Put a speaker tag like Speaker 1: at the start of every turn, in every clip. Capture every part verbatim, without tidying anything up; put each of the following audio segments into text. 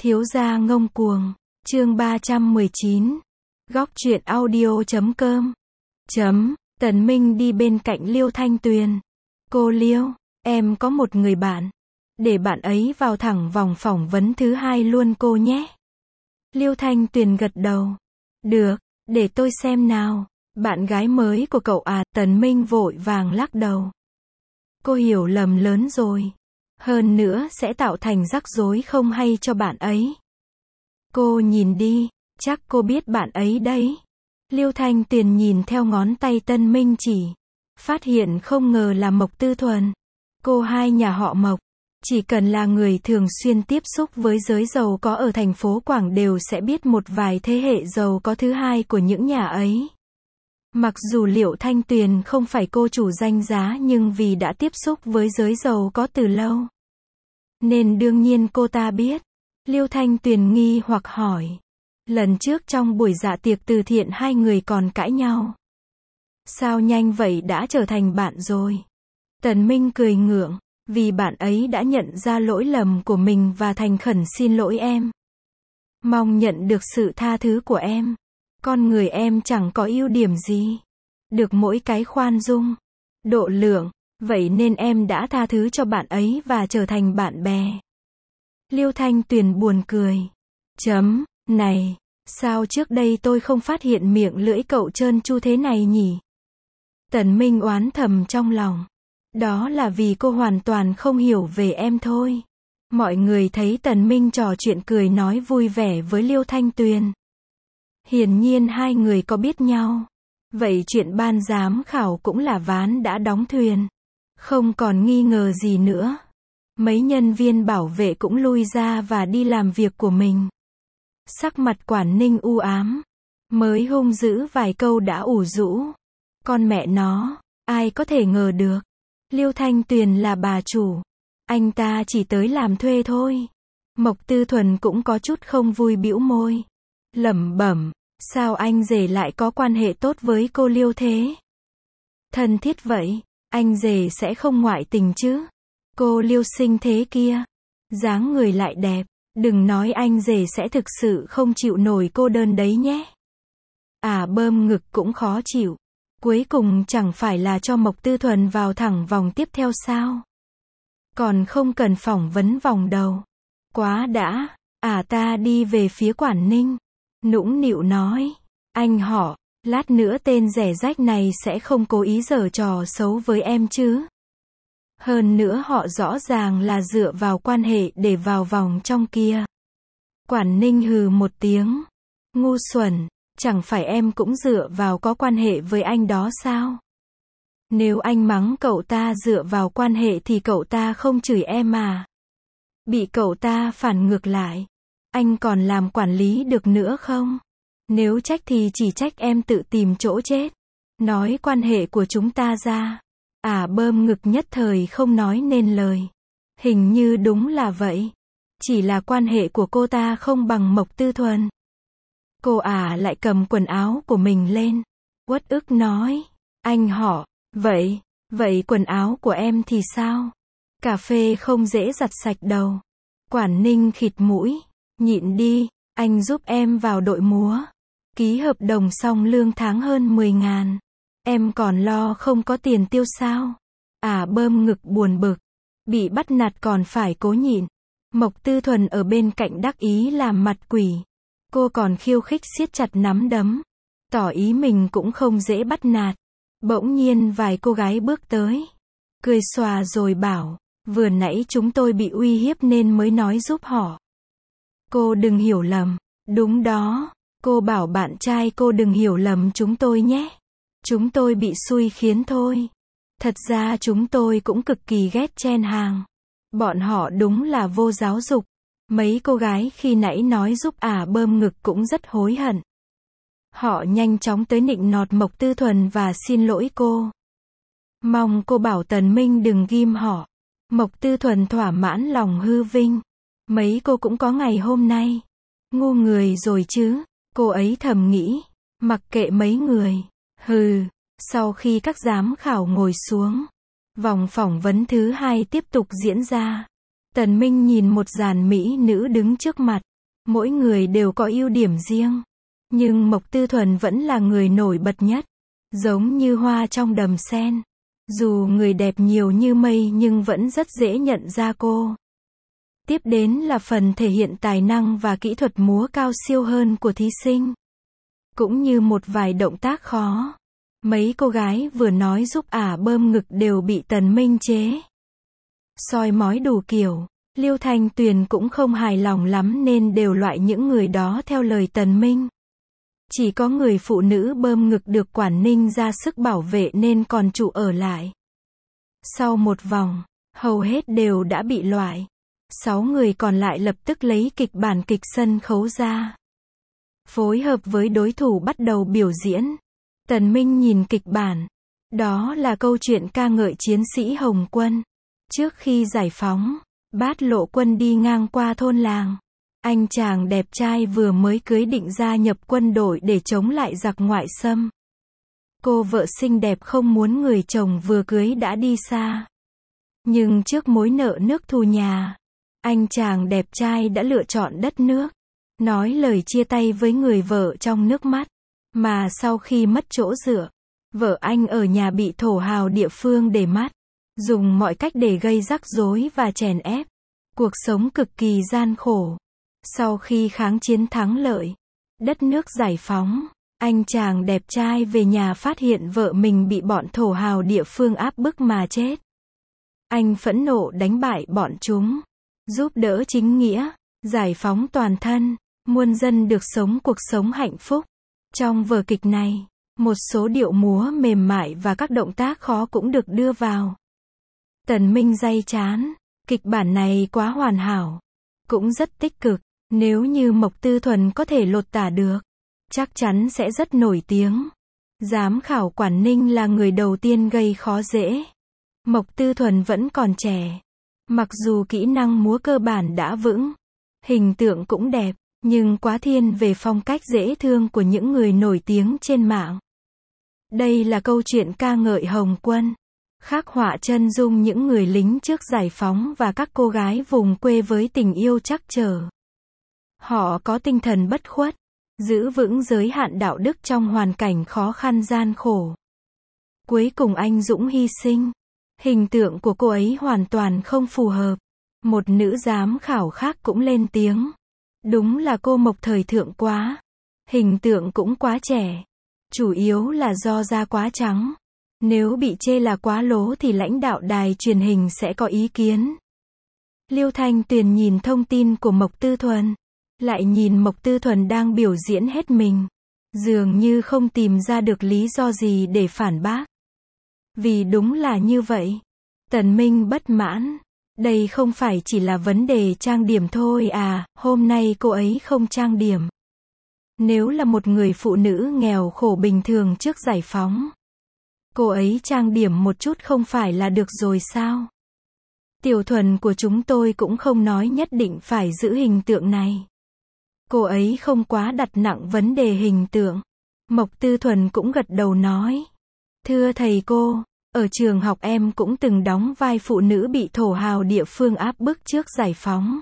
Speaker 1: Thiếu gia ngông cuồng, chương ba trăm mười chín, góc truyện audio chấm com, chấm, Tần Minh đi bên cạnh Liêu Thanh Tuyền. Cô Liêu, em có một người bạn. Để bạn ấy vào thẳng vòng phỏng vấn thứ hai luôn cô nhé. Liêu Thanh Tuyền gật đầu. Được, để tôi xem nào. Bạn gái mới của cậu à, Tần Minh vội vàng lắc đầu. Cô hiểu lầm lớn rồi. Hơn nữa sẽ tạo thành rắc rối không hay cho bạn ấy. Cô nhìn đi, chắc cô biết bạn ấy đấy. Liêu Thanh Tuyền nhìn theo ngón tay Tần Minh chỉ. Phát hiện không ngờ là Mộc Tư Thuần. Cô hai nhà họ Mộc. Chỉ cần là người thường xuyên tiếp xúc với giới giàu có ở thành phố Quảng đều sẽ biết một vài thế hệ giàu có thứ hai của những nhà ấy. Mặc dù Liêu Thanh Tuyền không phải cô chủ danh giá nhưng vì đã tiếp xúc với giới giàu có từ lâu, nên đương nhiên cô ta biết. Liêu Thanh Tuyền nghi hoặc hỏi. Lần trước trong buổi dạ tiệc từ thiện hai người còn cãi nhau. Sao nhanh vậy đã trở thành bạn rồi? Tần Minh cười ngượng. Vì bạn ấy đã nhận ra lỗi lầm của mình và thành khẩn xin lỗi em. Mong nhận được sự tha thứ của em. Con người em chẳng có ưu điểm gì. Được mỗi cái khoan dung, độ lượng. Vậy nên em đã tha thứ cho bạn ấy và trở thành bạn bè. Liêu Thanh Tuyền buồn cười. Chấm, này, sao trước đây tôi không phát hiện miệng lưỡi cậu trơn tru thế này nhỉ? Tần Minh oán thầm trong lòng. Đó là vì cô hoàn toàn không hiểu về em thôi. Mọi người thấy Tần Minh trò chuyện cười nói vui vẻ với Liêu Thanh Tuyền. Hiển nhiên hai người có biết nhau. Vậy chuyện ban giám khảo cũng là ván đã đóng thuyền. Không còn nghi ngờ gì nữa. Mấy nhân viên bảo vệ cũng lui ra và đi làm việc của mình. Sắc mặt Quản Ninh u ám. Mới hung dữ vài câu đã ủ rũ. Con mẹ nó, ai có thể ngờ được. Liêu Thanh Tuyền là bà chủ. Anh ta chỉ tới làm thuê thôi. Mộc Tư Thuần cũng có chút không vui bĩu môi. Lẩm bẩm, sao anh rể lại có quan hệ tốt với cô Liêu thế? Thân thiết vậy, anh rể sẽ không ngoại tình chứ? Cô Liêu xinh thế kia. Dáng người lại đẹp. Đừng nói anh rể sẽ thực sự không chịu nổi cô đơn đấy nhé. À bơm ngực cũng khó chịu. Cuối cùng chẳng phải là cho Mộc Tư Thuần vào thẳng vòng tiếp theo sao? Còn không cần phỏng vấn vòng đầu. Quá đã. À ta đi về phía Quản Ninh. Nũng nịu nói. Anh họ, lát nữa tên rẻ rách này sẽ không cố ý giở trò xấu với em chứ? Hơn nữa họ rõ ràng là dựa vào quan hệ để vào vòng trong kia. Quản Ninh hừ một tiếng. Ngu xuẩn. Chẳng phải em cũng dựa vào có quan hệ với anh đó sao? Nếu anh mắng cậu ta dựa vào quan hệ thì cậu ta không chửi em à? Bị cậu ta phản ngược lại. Anh còn làm quản lý được nữa không? Nếu trách thì chỉ trách em tự tìm chỗ chết. Nói quan hệ của chúng ta ra. À bơm ngực nhất thời không nói nên lời. Hình như đúng là vậy. Chỉ là quan hệ của cô ta không bằng Mộc Tư Thuần. Cô ả lại cầm quần áo của mình lên. Uất ức nói. Anh họ, vậy, vậy quần áo của em thì sao? Cà phê không dễ giặt sạch đâu. Quản Ninh khịt mũi. Nhịn đi, anh giúp em vào đội múa. Ký hợp đồng xong lương tháng hơn mười ngàn. Em còn lo không có tiền tiêu sao? À bơm ngực buồn bực. Bị bắt nạt còn phải cố nhịn. Mộc Tư Thuần ở bên cạnh đắc ý làm mặt quỷ. Cô còn khiêu khích siết chặt nắm đấm. Tỏ ý mình cũng không dễ bắt nạt. Bỗng nhiên vài cô gái bước tới. Cười xòa rồi bảo. Vừa nãy chúng tôi bị uy hiếp nên mới nói giúp họ. Cô đừng hiểu lầm. Đúng đó. Cô bảo bạn trai cô đừng hiểu lầm chúng tôi nhé. Chúng tôi bị xui khiến thôi. Thật ra chúng tôi cũng cực kỳ ghét chen hàng. Bọn họ đúng là vô giáo dục. Mấy cô gái khi nãy nói giúp ả bơm ngực cũng rất hối hận. Họ nhanh chóng tới nịnh nọt Mộc Tư Thuần và xin lỗi cô. Mong cô bảo Tần Minh đừng ghim họ. Mộc Tư Thuần thỏa mãn lòng hư vinh. Mấy cô cũng có ngày hôm nay. Ngu người rồi chứ. Cô ấy thầm nghĩ. Mặc kệ mấy người. Hừ. Sau khi các giám khảo ngồi xuống. Vòng phỏng vấn thứ hai tiếp tục diễn ra. Tần Minh nhìn một dàn mỹ nữ đứng trước mặt. Mỗi người đều có ưu điểm riêng. Nhưng Mộc Tư Thuần vẫn là người nổi bật nhất. Giống như hoa trong đầm sen. Dù người đẹp nhiều như mây nhưng vẫn rất dễ nhận ra cô. Tiếp đến là phần thể hiện tài năng và kỹ thuật múa cao siêu hơn của thí sinh. Cũng như một vài động tác khó. Mấy cô gái vừa nói giúp ả bơm ngực đều bị Tần Minh chế. Soi mói đủ kiểu. Liêu Thanh Tuyền cũng không hài lòng lắm nên đều loại những người đó theo lời Tần Minh. Chỉ có người phụ nữ bơm ngực được Quản Ninh ra sức bảo vệ nên còn trụ ở lại. Sau một vòng, hầu hết đều đã bị loại. Sáu người còn lại lập tức lấy kịch bản kịch sân khấu ra. Phối hợp với đối thủ bắt đầu biểu diễn. Tần Minh nhìn kịch bản. Đó là câu chuyện ca ngợi chiến sĩ Hồng Quân. Trước khi giải phóng, Bát Lộ Quân đi ngang qua thôn làng. Anh chàng đẹp trai vừa mới cưới định gia nhập quân đội để chống lại giặc ngoại xâm. Cô vợ xinh đẹp không muốn người chồng vừa cưới đã đi xa. Nhưng trước mối nợ nước thù nhà, anh chàng đẹp trai đã lựa chọn đất nước. Nói lời chia tay với người vợ trong nước mắt. Mà sau khi mất chỗ dựa, vợ anh ở nhà bị thổ hào địa phương để mắt. Dùng mọi cách để gây rắc rối và chèn ép. Cuộc sống cực kỳ gian khổ. Sau khi kháng chiến thắng lợi, đất nước giải phóng, anh chàng đẹp trai về nhà phát hiện vợ mình bị bọn thổ hào địa phương áp bức mà chết. Anh phẫn nộ đánh bại bọn chúng, giúp đỡ chính nghĩa, giải phóng toàn thân, muôn dân được sống cuộc sống hạnh phúc. Trong vở kịch này, một số điệu múa mềm mại và các động tác khó cũng được đưa vào. Tần Minh day chán, kịch bản này quá hoàn hảo, cũng rất tích cực. Nếu như Mộc Tư Thuần có thể lột tả được, chắc chắn sẽ rất nổi tiếng. Giám khảo Quản Ninh là người đầu tiên gây khó dễ. Mộc Tư Thuần vẫn còn trẻ. Mặc dù kỹ năng múa cơ bản đã vững, hình tượng cũng đẹp, nhưng quá thiên về phong cách dễ thương của những người nổi tiếng trên mạng. Đây là câu chuyện ca ngợi Hồng Quân, khắc họa chân dung những người lính trước giải phóng và các cô gái vùng quê với tình yêu trắc trở. Họ có tinh thần bất khuất, giữ vững giới hạn đạo đức trong hoàn cảnh khó khăn gian khổ. Cuối cùng anh dũng hy sinh. Hình tượng của cô ấy hoàn toàn không phù hợp. Một nữ giám khảo khác cũng lên tiếng. Đúng là cô Mộc thời thượng quá. Hình tượng cũng quá trẻ. Chủ yếu là do da quá trắng. Nếu bị chê là quá lố thì lãnh đạo đài truyền hình sẽ có ý kiến. Liêu Thanh Tuyền nhìn thông tin của Mộc Tư Thuần. Lại nhìn Mộc Tư Thuần đang biểu diễn hết mình. Dường như không tìm ra được lý do gì để phản bác. Vì đúng là như vậy. Tần Minh bất mãn. Đây không phải chỉ là vấn đề trang điểm thôi à, hôm nay cô ấy không trang điểm. Nếu là một người phụ nữ nghèo khổ bình thường trước giải phóng, cô ấy trang điểm một chút không phải là được rồi sao? Tiểu Thuần của chúng tôi cũng không nói nhất định phải giữ hình tượng này. Cô ấy không quá đặt nặng vấn đề hình tượng. Mộc Tư Thuần cũng gật đầu nói. Thưa thầy cô, ở trường học em cũng từng đóng vai phụ nữ bị thổ hào địa phương áp bức trước giải phóng.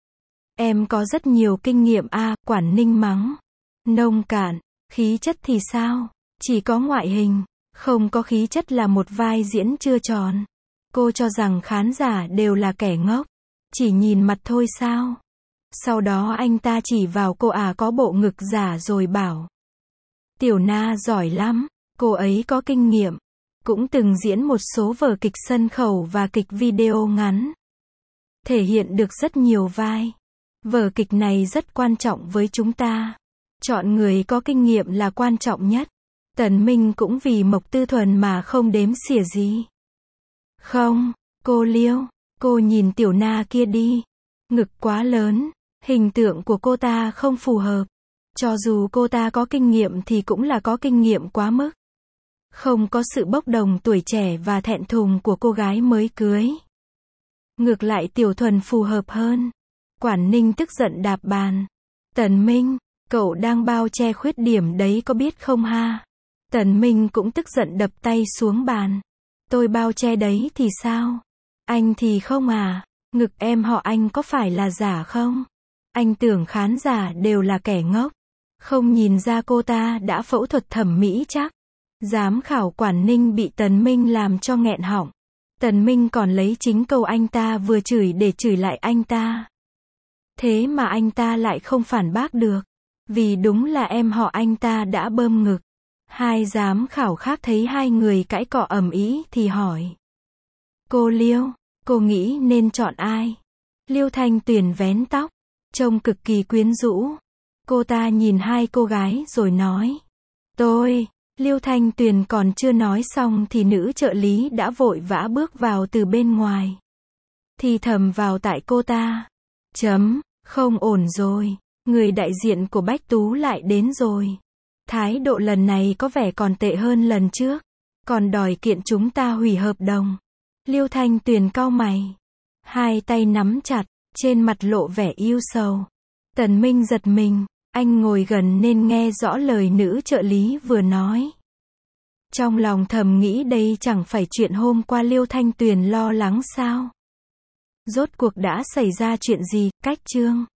Speaker 1: Em có rất nhiều kinh nghiệm a, à, Quản Ninh mắng. Nông cạn, khí chất thì sao? Chỉ có ngoại hình, không có khí chất là một vai diễn chưa tròn. Cô cho rằng khán giả đều là kẻ ngốc, chỉ nhìn mặt thôi sao? Sau đó anh ta chỉ vào cô à có bộ ngực giả rồi bảo. Tiểu Na giỏi lắm, cô ấy có kinh nghiệm. Cũng từng diễn một số vở kịch sân khấu và kịch video ngắn. Thể hiện được rất nhiều vai. Vở kịch này rất quan trọng với chúng ta. Chọn người có kinh nghiệm là quan trọng nhất. Tần Minh cũng vì Mộc Tư Thuần mà không đếm xỉa gì. Không, cô Liêu, cô nhìn Tiểu Na kia đi. Ngực quá lớn, hình tượng của cô ta không phù hợp. Cho dù cô ta có kinh nghiệm thì cũng là có kinh nghiệm quá mức. Không có sự bốc đồng tuổi trẻ và thẹn thùng của cô gái mới cưới. Ngược lại Tiểu Thuần phù hợp hơn. Quản Ninh tức giận đạp bàn. Tần Minh, cậu đang bao che khuyết điểm đấy có biết không ha? Tần Minh cũng tức giận đập tay xuống bàn. Tôi bao che đấy thì sao? Anh thì không à? Ngực em họ anh có phải là giả không? Anh tưởng khán giả đều là kẻ ngốc. Không nhìn ra cô ta đã phẫu thuật thẩm mỹ chắc. Giám khảo Quản Ninh bị Tần Minh làm cho nghẹn họng. Tần Minh còn lấy chính câu anh ta vừa chửi để chửi lại anh ta. Thế mà anh ta lại không phản bác được. Vì đúng là em họ anh ta đã bơm ngực. Hai giám khảo khác thấy hai người cãi cọ ầm ĩ thì hỏi. Cô Liêu, cô nghĩ nên chọn ai? Liêu Thanh Tuyền vén tóc, trông cực kỳ quyến rũ. Cô ta nhìn hai cô gái rồi nói. Tôi, Liêu Thanh Tuyền còn chưa nói xong thì nữ trợ lý đã vội vã bước vào từ bên ngoài. Thì thầm vào tại cô ta. Chấm, không ổn rồi. Người đại diện của Bách Tú lại đến rồi. Thái độ lần này có vẻ còn tệ hơn lần trước. Còn đòi kiện chúng ta hủy hợp đồng. Liêu Thanh Tuyền cau mày. Hai tay nắm chặt, trên mặt lộ vẻ yêu sầu. Tần Minh giật mình, anh ngồi gần nên nghe rõ lời nữ trợ lý vừa nói. Trong lòng thầm nghĩ đây chẳng phải chuyện hôm qua Liêu Thanh Tuyền lo lắng sao? Rốt cuộc đã xảy ra chuyện gì, Cách Trương?